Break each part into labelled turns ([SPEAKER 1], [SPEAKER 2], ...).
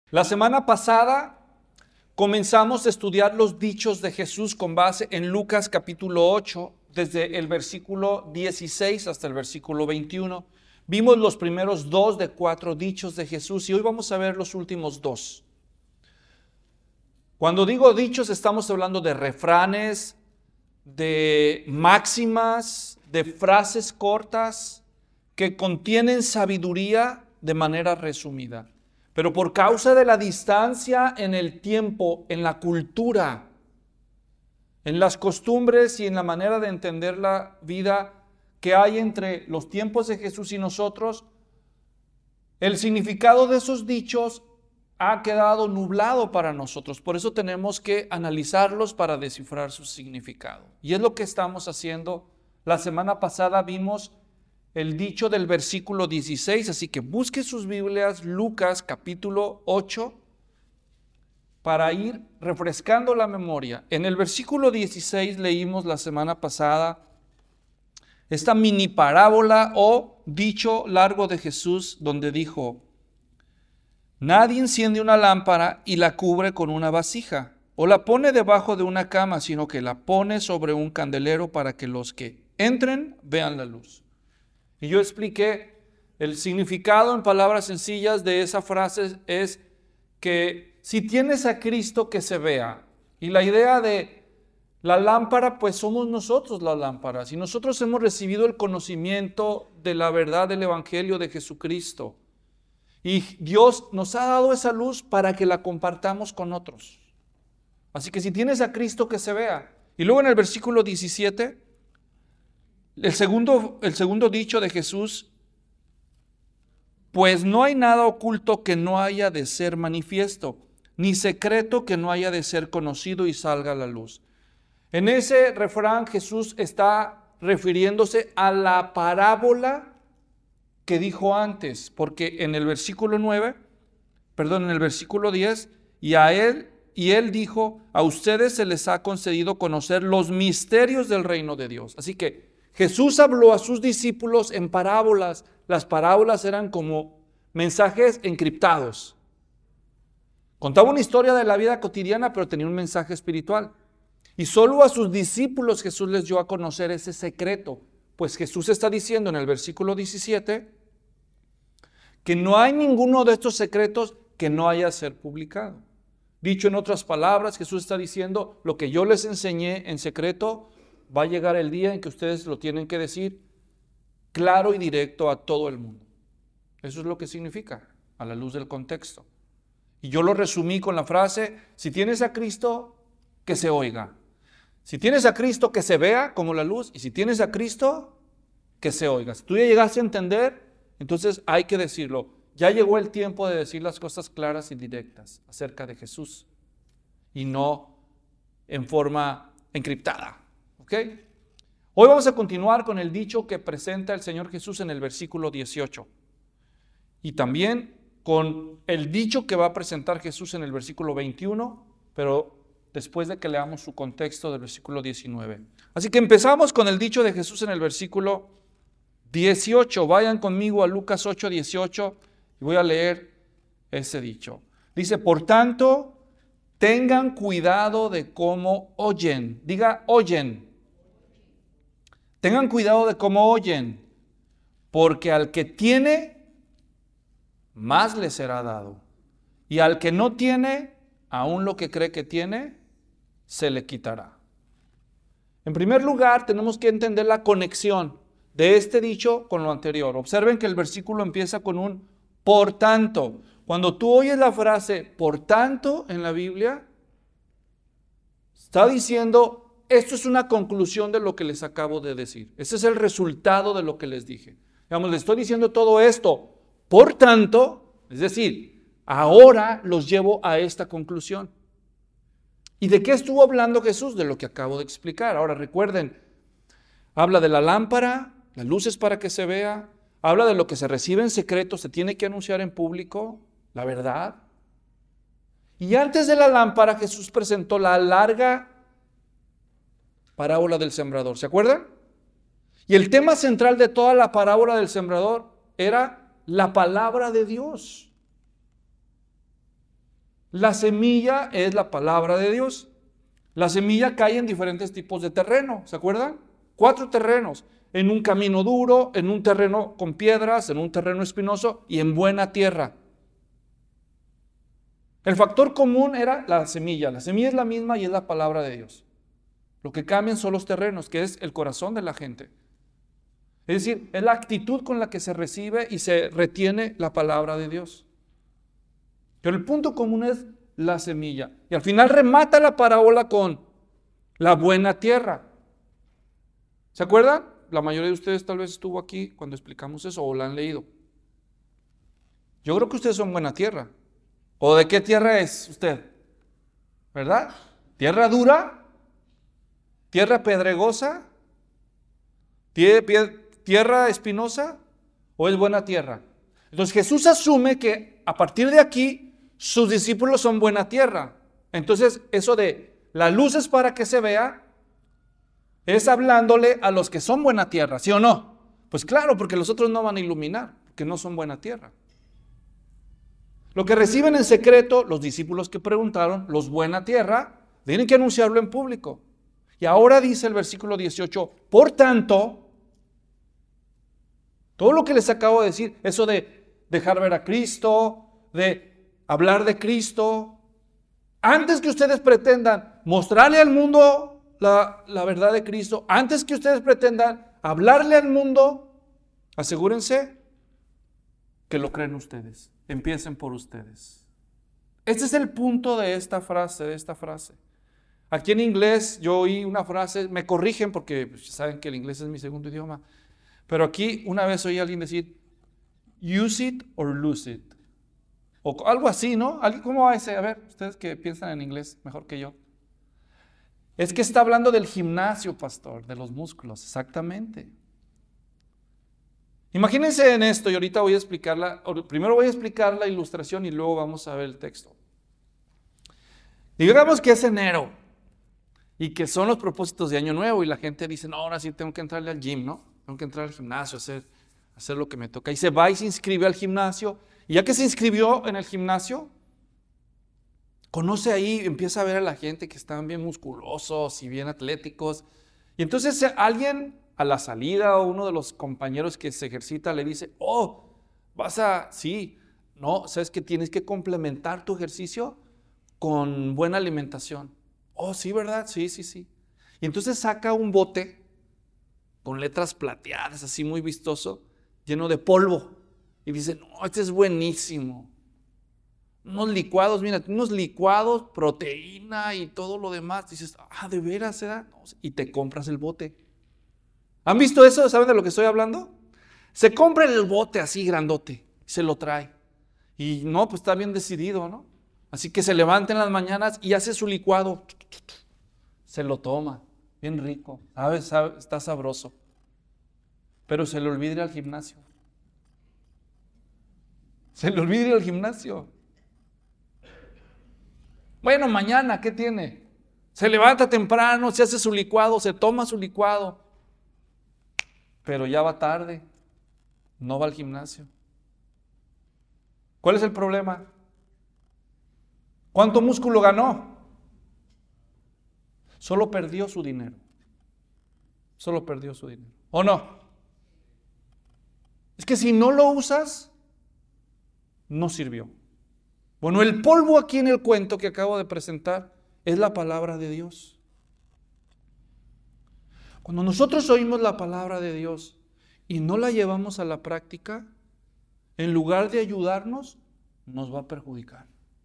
[SPEAKER 1] La semana pasada comenzamos a estudiar los dichos de Jesús con base en Lucas capítulo 8, desde el versículo 16 hasta el versículo 21. Vimos los primeros 2 de 4 dichos de Jesús y hoy vamos a ver los últimos 2. Cuando digo dichos estamos hablando de refranes, de máximas, de frases cortas que contienen sabiduría de manera resumida. Pero por causa de la distancia en el tiempo, en la cultura, en las costumbres y en la manera de entender la vida que hay entre los tiempos de Jesús y nosotros, el significado de esos dichos ha quedado nublado para nosotros. Por eso tenemos que analizarlos para descifrar su significado. Y es lo que estamos haciendo. La semana pasada vimos el dicho del versículo 16, así que busque sus Biblias, Lucas capítulo 8, para ir refrescando la memoria. En el versículo 16 leímos la semana pasada esta mini parábola o dicho largo de Jesús, donde dijo: nadie enciende una lámpara y la cubre con una vasija, o la pone debajo de una cama, sino que la pone sobre un candelero para que los que entren vean la luz. Y yo expliqué el significado en palabras sencillas de esa frase es que si tienes a Cristo, que se vea. Y la idea de la lámpara, pues somos nosotros las lámparas. Y nosotros hemos recibido el conocimiento de la verdad del Evangelio de Jesucristo. Y Dios nos ha dado esa luz para que la compartamos con otros. Así que si tienes a Cristo, que se vea. Y luego en el versículo 17... El segundo dicho de Jesús: pues no hay nada oculto que no haya de ser manifiesto, ni secreto que no haya de ser conocido y salga a la luz. En ese refrán Jesús está refiriéndose a la parábola que dijo antes, porque en el versículo 10, y él dijo: a ustedes se les ha concedido conocer los misterios del reino de Dios. Así que Jesús habló a sus discípulos en parábolas. Las parábolas eran como mensajes encriptados. Contaba una historia de la vida cotidiana, pero tenía un mensaje espiritual. Y solo a sus discípulos Jesús les dio a conocer ese secreto. Pues Jesús está diciendo en el versículo 17 que no hay ninguno de estos secretos que no haya de ser publicado. Dicho en otras palabras, Jesús está diciendo: lo que yo les enseñé en secreto, va a llegar el día en que ustedes lo tienen que decir claro y directo a todo el mundo. Eso es lo que significa, a la luz del contexto. Y yo lo resumí con la frase: si tienes a Cristo, que se oiga. Si tienes a Cristo, que se vea como la luz. Y si tienes a Cristo, que se oiga. Si tú ya llegaste a entender, entonces hay que decirlo. Ya llegó el tiempo de decir las cosas claras y directas acerca de Jesús, y no en forma encriptada. ¿Okay? Hoy vamos a continuar con el dicho que presenta el Señor Jesús en el versículo 18. Y también con el dicho que va a presentar Jesús en el versículo 21, pero después de que leamos su contexto del versículo 19. Así que empezamos con el dicho de Jesús en el versículo 18. Vayan conmigo a Lucas 8, 18 y voy a leer ese dicho. Dice: por tanto, tengan cuidado de cómo oyen. Diga: oyen. Tengan cuidado de cómo oyen, porque al que tiene, más le será dado. Y al que no tiene, aún lo que cree que tiene, se le quitará. En primer lugar, tenemos que entender la conexión de este dicho con lo anterior. Observen que el versículo empieza con un por tanto. Cuando tú oyes la frase por tanto en la Biblia, está diciendo: esto es una conclusión de lo que les acabo de decir. Ese es el resultado de lo que les dije. Digamos, les estoy diciendo todo esto. Por tanto, es decir, ahora los llevo a esta conclusión. ¿Y de qué estuvo hablando Jesús? De lo que acabo de explicar. Ahora recuerden, habla de la lámpara, las luces para que se vea. Habla de lo que se recibe en secreto, se tiene que anunciar en público, la verdad. Y antes de la lámpara, Jesús presentó la larga parábola del sembrador. ¿Se acuerdan? Y el tema central de toda la parábola del sembrador era la palabra de Dios. La semilla es la palabra de Dios. La semilla cae en diferentes tipos de terreno, ¿se acuerdan? 4 terrenos, en un camino duro, en un terreno con piedras, en un terreno espinoso y en buena tierra. El factor común era la semilla. La semilla es la misma y es la palabra de Dios. Lo que cambian son los terrenos, que es el corazón de la gente. Es decir, es la actitud con la que se recibe y se retiene la palabra de Dios. Pero el punto común es la semilla. Y al final remata la parábola con la buena tierra. ¿Se acuerdan? La mayoría de ustedes tal vez estuvo aquí cuando explicamos eso o la han leído. Yo creo que ustedes son buena tierra. ¿O de qué tierra es usted? ¿Verdad? ¿Tierra dura? ¿Tierra pedregosa? ¿Tierra espinosa? ¿O es buena tierra? Entonces Jesús asume que a partir de aquí sus discípulos son buena tierra. Entonces eso de la luz es para que se vea es hablándole a los que son buena tierra, ¿sí o no? Pues claro, porque los otros no van a iluminar, porque no son buena tierra. Lo que reciben en secreto, los discípulos que preguntaron, los buena tierra, tienen que anunciarlo en público. Y ahora dice el versículo 18, por tanto, todo lo que les acabo de decir, eso de dejar ver a Cristo, de hablar de Cristo, antes que ustedes pretendan mostrarle al mundo la verdad de Cristo, antes que ustedes pretendan hablarle al mundo, asegúrense que lo creen ustedes. Empiecen por ustedes. Este es el punto de esta frase, Aquí en inglés yo oí una frase, me corrigen porque saben que el inglés es mi segundo idioma, pero aquí una vez oí a alguien decir, use it or lose it. O algo así, ¿no? ¿Cómo va ese? A ver, ustedes que piensan en inglés mejor que yo. Es que está hablando del gimnasio, pastor, de los músculos, exactamente. Imagínense en esto y ahorita voy a explicarla. Primero voy a explicar la ilustración y luego vamos a ver el texto. Digamos que es enero y que son los propósitos de año nuevo y la gente dice, no, ahora sí tengo que entrarle al gym, ¿no? Tengo que entrar al gimnasio, hacer lo que me toca. Y se va y se inscribe al gimnasio. Y ya que se inscribió en el gimnasio, conoce ahí, empieza a ver a la gente que están bien musculosos y bien atléticos. Y entonces alguien a la salida o uno de los compañeros que se ejercita le dice, sí, no, sabes que tienes que complementar tu ejercicio con buena alimentación. Sí, ¿verdad? Sí. Y entonces saca un bote con letras plateadas, así muy vistoso, lleno de polvo. Y dice, no, este es buenísimo. Unos licuados, proteína y todo lo demás. Dices, ¿de veras se da? No, y te compras el bote. ¿Han visto eso? ¿Saben de lo que estoy hablando? Se compra el bote así grandote, se lo trae. Y no, pues está bien decidido, ¿no? Así que se levanta en las mañanas y hace su licuado. Se lo toma, bien rico, sabe, está sabroso. Pero se le olvida ir al gimnasio. Bueno, mañana, ¿qué tiene? Se levanta temprano, se hace su licuado, se toma su licuado. Pero ya va tarde, no va al gimnasio. ¿Cuál es el problema? ¿Cuánto músculo ganó? Solo perdió su dinero. ¿O no? Es que si no lo usas, no sirvió. Bueno, el polvo aquí en el cuento que acabo de presentar es la palabra de Dios. Cuando nosotros oímos la palabra de Dios y no la llevamos a la práctica, en lugar de ayudarnos, nos va a perjudicar.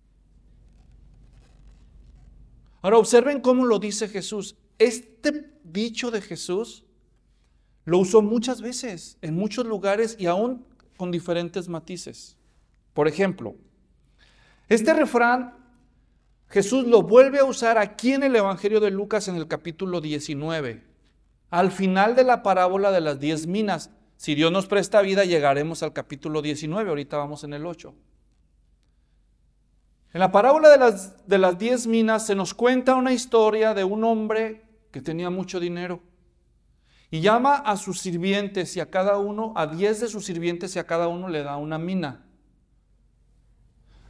[SPEAKER 1] Ahora observen cómo lo dice Jesús. Este dicho de Jesús lo usó muchas veces, en muchos lugares y aún con diferentes matices. Por ejemplo, este refrán Jesús lo vuelve a usar aquí en el Evangelio de Lucas en el capítulo 19, al final de la parábola de las 10 minas. Si Dios nos presta vida, llegaremos al capítulo 19, ahorita vamos en el 8. En la parábola de las 10 minas se nos cuenta una historia de un hombre que tenía mucho dinero y llama a sus sirvientes y a 10 de sus sirvientes y a cada uno le da una mina.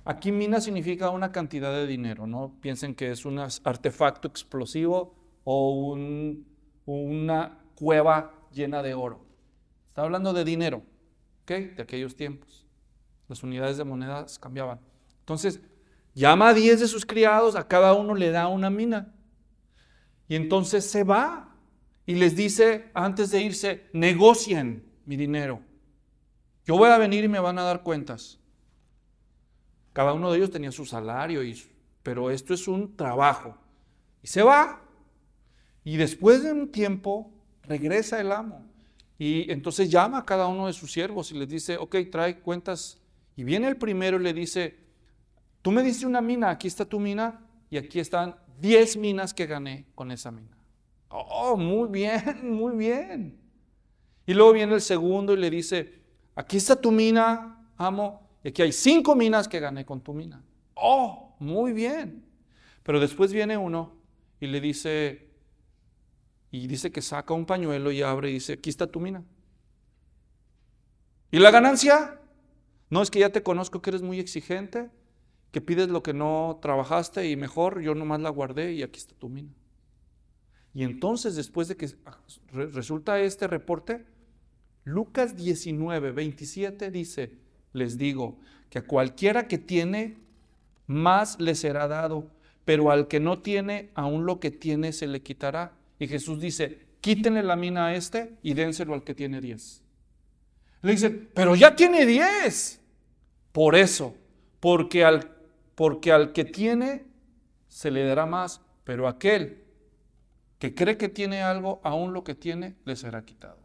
[SPEAKER 1] Aquí mina significa una cantidad de dinero, no piensen que es un artefacto explosivo o una cueva llena de oro. Está hablando de dinero, ¿ok? De aquellos tiempos. Las unidades de monedas cambiaban. Entonces, llama a 10 de sus criados, a cada uno le da una mina. Y entonces se va y les dice, antes de irse, negocien mi dinero. Yo voy a venir y me van a dar cuentas. Cada uno de ellos tenía su salario, pero esto es un trabajo. Y se va. Y después de un tiempo, regresa el amo. Y entonces llama a cada uno de sus siervos y les dice, ok, trae cuentas. Y viene el primero y le dice, tú me diste una mina, aquí está tu mina y aquí están 10 minas que gané con esa mina. Oh, muy bien, muy bien. Y luego viene el segundo y le dice, aquí está tu mina, amo, y aquí hay 5 minas que gané con tu mina. Oh, muy bien. Pero después viene uno y le dice, que saca un pañuelo y abre y dice, aquí está tu mina. ¿Y la ganancia? No, es que ya te conozco que eres muy exigente, que pides lo que no trabajaste y mejor yo nomás la guardé y aquí está tu mina. Y entonces después de que resulta este reporte, Lucas 19, 27 dice, les digo que a cualquiera que tiene, más le será dado, pero al que no tiene, aún lo que tiene se le quitará. Y Jesús dice, quítenle la mina a este y dénselo al que tiene 10. Le dicen, pero ya tiene 10. Por eso, porque al que tiene se le dará más, pero aquel que cree que tiene algo, aún lo que tiene le será quitado.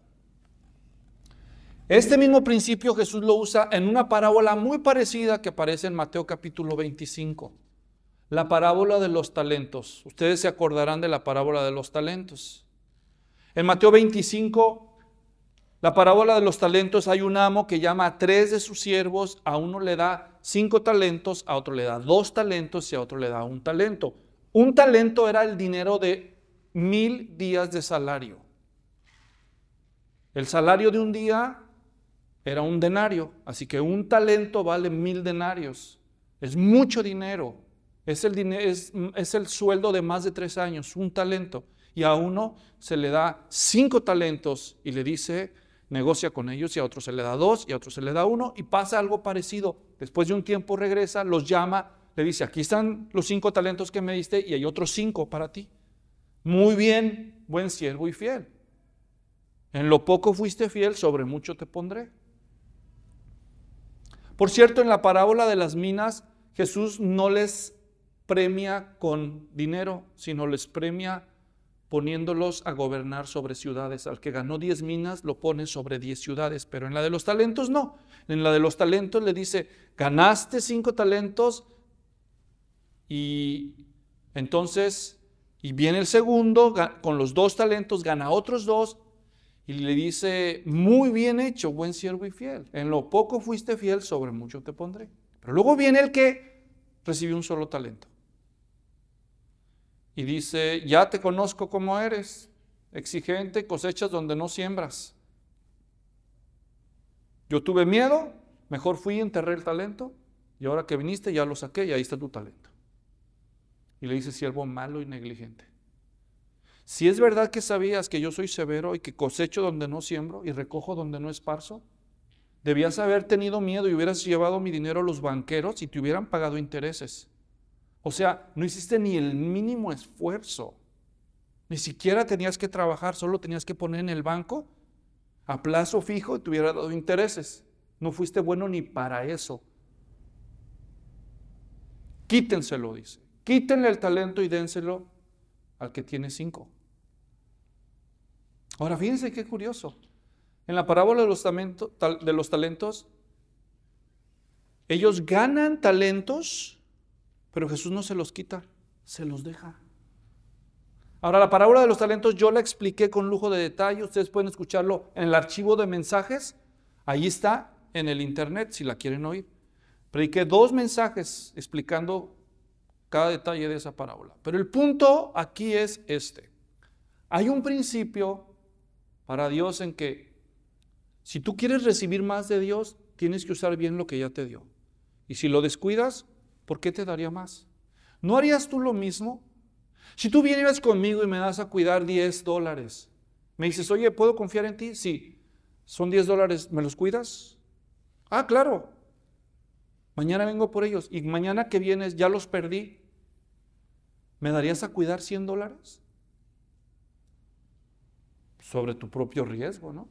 [SPEAKER 1] Este mismo principio Jesús lo usa en una parábola muy parecida que aparece en Mateo capítulo 25. La parábola de los talentos. Ustedes se acordarán de la parábola de los talentos. En Mateo 25, la parábola de los talentos, hay un amo que llama a 3 de sus siervos, a uno le da 5 talentos, a otro le da 2 talentos y a otro le da 1 talento. Un talento era el dinero de 1000 días de salario. El salario de un día era 1 denario, así que 1 talento vale 1000 denarios. Es mucho dinero. Es el sueldo de más de 3 años, 1 talento. Y a uno se le da 5 talentos y le dice, negocia con ellos, y a otro se le da 2 y a otro se le da 1 y pasa algo parecido. Después de un tiempo regresa, los llama, le dice, aquí están los 5 talentos que me diste y hay otros 5 para ti. Muy bien, buen siervo y fiel. En lo poco fuiste fiel, sobre mucho te pondré. Por cierto, en la parábola de las minas, Jesús no les premia con dinero, sino les premia poniéndolos a gobernar sobre ciudades. Al que ganó 10 minas lo pone sobre 10 ciudades, pero en la de los talentos no. En la de los talentos le dice, ganaste 5 talentos y entonces, y viene el segundo con los 2 talentos, gana otros 2 y le dice, muy bien hecho, buen siervo y fiel. En lo poco fuiste fiel, sobre mucho te pondré. Pero luego viene el que recibió 1 solo talento. Y dice, ya te conozco como eres, exigente, cosechas donde no siembras. Yo tuve miedo, mejor fui y enterré el talento, y ahora que viniste ya lo saqué y ahí está tu talento. Y le dice, siervo malo y negligente. Si es verdad que sabías que yo soy severo y que cosecho donde no siembro y recojo donde no esparzo, debías haber tenido miedo y hubieras llevado mi dinero a los banqueros y te hubieran pagado intereses. O sea, no hiciste ni el mínimo esfuerzo. Ni siquiera tenías que trabajar, solo tenías que poner en el banco a plazo fijo y te hubiera dado intereses. No fuiste bueno ni para eso. Quítenselo, dice. Quítenle el talento y dénselo al que tiene 5. Ahora, fíjense qué curioso. En la parábola de los talentos, ellos ganan talentos, pero Jesús no se los quita, se los deja. Ahora, la parábola de los talentos yo la expliqué con lujo de detalle. Ustedes pueden escucharlo en el archivo de mensajes. Ahí está en el internet si la quieren oír. Prediqué 2 mensajes explicando cada detalle de esa parábola. Pero el punto aquí es este. Hay un principio para Dios en que si tú quieres recibir más de Dios, tienes que usar bien lo que ya te dio. Y si lo descuidas, ¿por qué te daría más? ¿No harías tú lo mismo? Si tú vinieras conmigo y me das a cuidar $10, me dices, oye, ¿puedo confiar en ti? Sí. ¿Son $10? ¿Me los cuidas? Ah, claro. Mañana vengo por ellos. Y mañana que vienes ya los perdí. ¿Me darías a cuidar $100? Sobre tu propio riesgo, ¿no?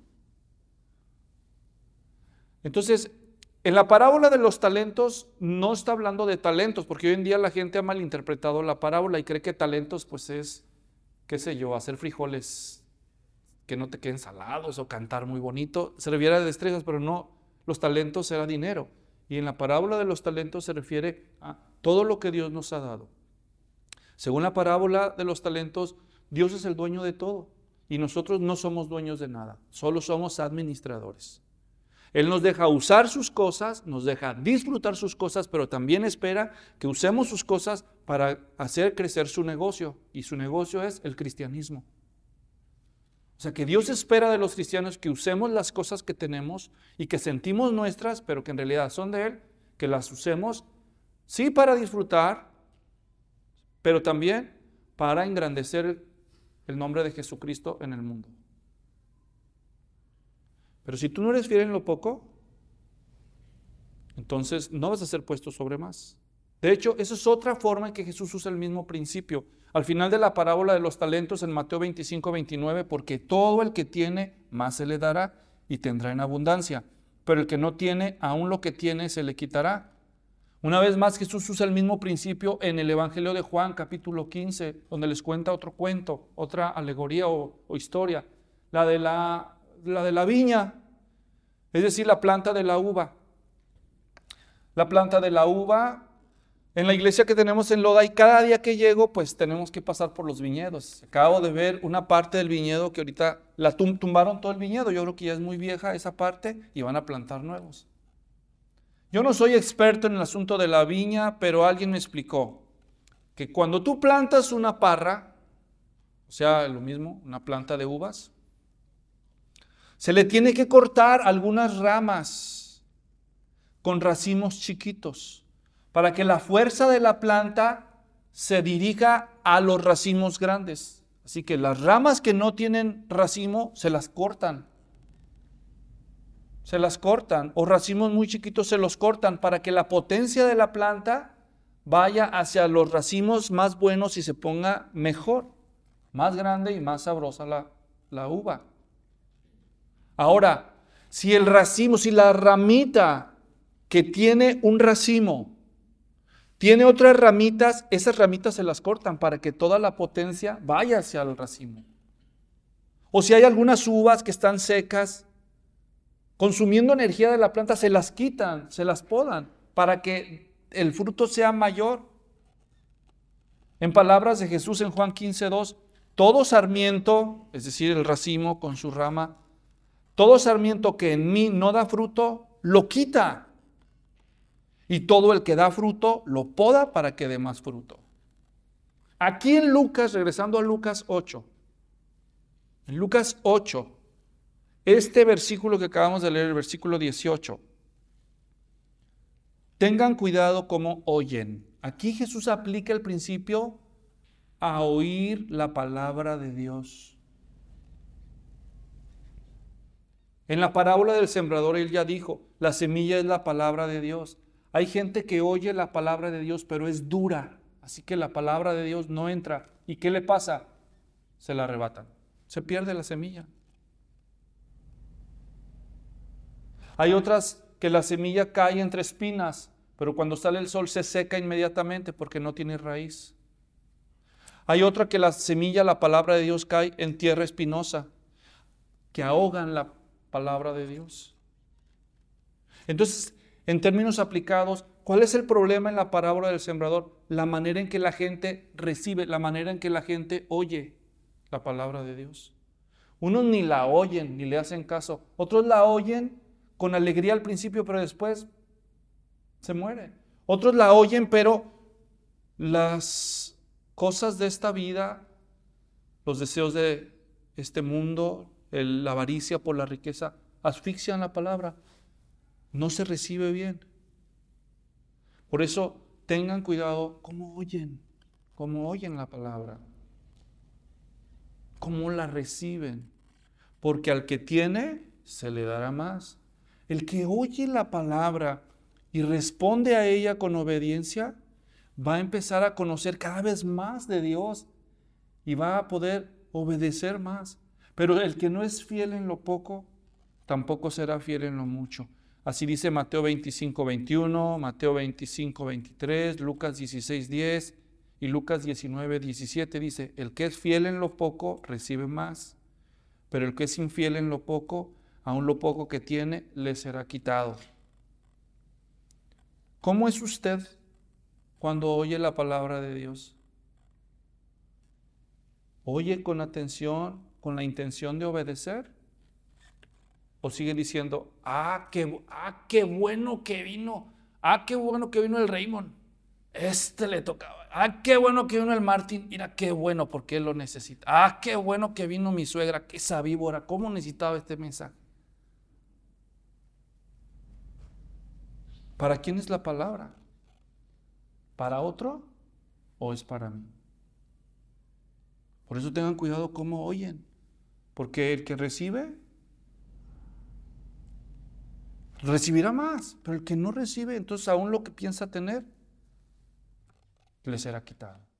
[SPEAKER 1] Entonces, en la parábola de los talentos no está hablando de talentos, porque hoy en día la gente ha malinterpretado la parábola y cree que talentos pues es, qué sé yo, hacer frijoles que no te queden salados o cantar muy bonito. Se refiere a destrezas, pero no, los talentos era dinero. Y en la parábola de los talentos se refiere a todo lo que Dios nos ha dado. Según la parábola de los talentos, Dios es el dueño de todo y nosotros no somos dueños de nada, solo somos administradores. Él nos deja usar sus cosas, nos deja disfrutar sus cosas, pero también espera que usemos sus cosas para hacer crecer su negocio, y su negocio es el cristianismo. O sea que Dios espera de los cristianos que usemos las cosas que tenemos y que sentimos nuestras, pero que en realidad son de Él, que las usemos, sí para disfrutar, pero también para engrandecer el nombre de Jesucristo en el mundo. Pero si tú no eres fiel en lo poco, entonces no vas a ser puesto sobre más. De hecho, esa es otra forma en que Jesús usa el mismo principio. Al final de la parábola de los talentos en Mateo 25-29, porque todo el que tiene, más se le dará y tendrá en abundancia. Pero el que no tiene, aún lo que tiene se le quitará. Una vez más, Jesús usa el mismo principio en el Evangelio de Juan, capítulo 15, donde les cuenta otro cuento, otra alegoría o historia, la de la viña, es decir, la planta de la uva. La planta de la uva, en la iglesia que tenemos en Loda, y cada día que llego, pues tenemos que pasar por los viñedos. Acabo de ver una parte del viñedo que ahorita la tumbaron todo el viñedo. Yo creo que ya es muy vieja esa parte y van a plantar nuevos. Yo no soy experto en el asunto de la viña, pero alguien me explicó que cuando tú plantas una parra, o sea, lo mismo, una planta de uvas, se le tiene que cortar algunas ramas con racimos chiquitos para que la fuerza de la planta se dirija a los racimos grandes. Así que las ramas que no tienen racimo se las cortan. O racimos muy chiquitos se los cortan para que la potencia de la planta vaya hacia los racimos más buenos y se ponga mejor, más grande y más sabrosa la uva. Ahora, si la ramita que tiene un racimo tiene otras ramitas, esas ramitas se las cortan para que toda la potencia vaya hacia el racimo. O si hay algunas uvas que están secas, consumiendo energía de la planta, se las quitan, se las podan, para que el fruto sea mayor. En palabras de Jesús en Juan 15:2, todo sarmiento, es decir, el racimo con su rama, todo sarmiento que en mí no da fruto, lo quita. Y todo el que da fruto, lo poda para que dé más fruto. Aquí en Lucas, regresando a Lucas 8, en Lucas 8, este versículo que acabamos de leer, el versículo 18, tengan cuidado cómo oyen. Aquí Jesús aplica el principio a oír la palabra de Dios. En la parábola del sembrador él ya dijo, la semilla es la palabra de Dios. Hay gente que oye la palabra de Dios, pero es dura, así que la palabra de Dios no entra. ¿Y qué le pasa? Se la arrebatan, se pierde la semilla. Hay otras que la semilla cae entre espinas, pero cuando sale el sol se seca inmediatamente porque no tiene raíz. Hay otra que la semilla, la palabra de Dios, cae en tierra espinosa, que ahogan la palabra de Dios. Entonces, en términos aplicados, ¿cuál es el problema en la parábola del sembrador? La manera en que la gente recibe, la manera en que la gente oye la palabra de Dios. Unos ni la oyen, ni le hacen caso. Otros la oyen con alegría al principio, pero después se mueren. Otros la oyen, pero las cosas de esta vida, los deseos de este mundo, la avaricia por la riqueza, asfixian la palabra. No se recibe bien. Por eso tengan cuidado cómo oyen la palabra, cómo la reciben. Porque al que tiene, se le dará más. El que oye la palabra y responde a ella con obediencia, va a empezar a conocer cada vez más de Dios y va a poder obedecer más. Pero el que no es fiel en lo poco, tampoco será fiel en lo mucho. Así dice Mateo 25:21, Mateo 25:23, Lucas 16:10 y Lucas 19:17 dice, el que es fiel en lo poco, recibe más. Pero el que es infiel en lo poco, aun lo poco que tiene, le será quitado. ¿Cómo es usted cuando oye la palabra de Dios? ¿Oye con atención, con la intención de obedecer? ¿O sigue diciendo, qué bueno que vino, qué bueno que vino el Raymond, le tocaba, qué bueno que vino el Martín, mira qué bueno porque él lo necesita, qué bueno que vino mi suegra, que esa víbora, cómo necesitaba este mensaje? ¿Para quién es la palabra? ¿Para otro o es para mí? Por eso tengan cuidado cómo oyen, porque el que recibirá más, pero el que no recibe, entonces aún lo que piensa tener, le será quitado.